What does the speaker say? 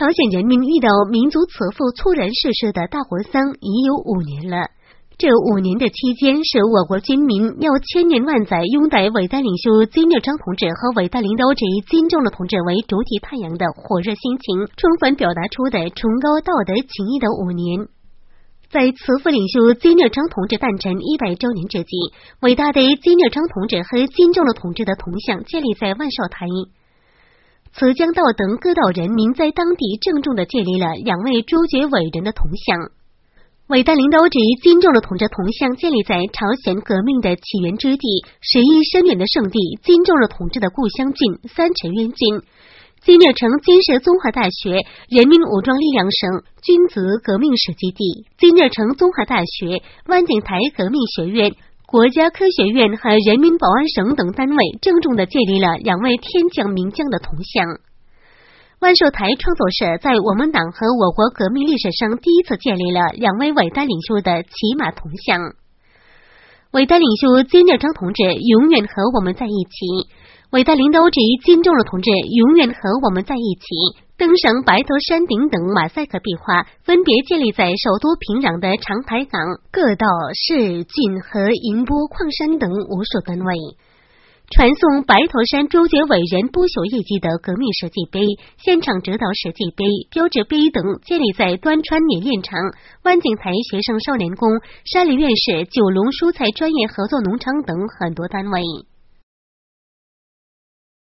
朝鲜人民遇到民族慈父猝然逝世的大火丧已有5年了。这5年的期间，是我国军民要千年万载拥戴伟大领袖金日成同志和伟大领导者金正日同志为主体太阳的火热心情充分表达出的崇高道德情谊的5年。在慈父领袖金日成同志诞辰100周年之际，伟大的金日成同志和金正日同志的铜像建立在万寿台。慈江道等各道人民在当地郑重地建立了2位卓绝伟人的铜像。伟大领导者金正日同志铜像建立在朝鲜革命的起源之地、实意深远的圣地金正日同志的故乡郡三辰渊郡。金日成金氏综合大学人民武装力量省军族革命史基地、金日成综合大学、万景台革命学院、国家科学院和人民保安省等单位郑重地建立了2位天降名将的铜像。万寿台创作社在我们党和我国革命历史上第一次建立了2位伟大领袖的骑马铜像。伟大领袖金日成同志永远和我们在一起，伟大领导者金正日同志永远和我们在一起。登上白头山顶等马赛克壁画分别建立在首都平壤的长台港、各道市郡和银波矿山等无数单位。传颂白头山卓绝伟人不朽业绩的革命史记碑、现场指导史记碑、标志碑等建立在端川冶炼厂、万景台学生少年宫、山里院士九龙蔬菜专业合作农场等很多单位。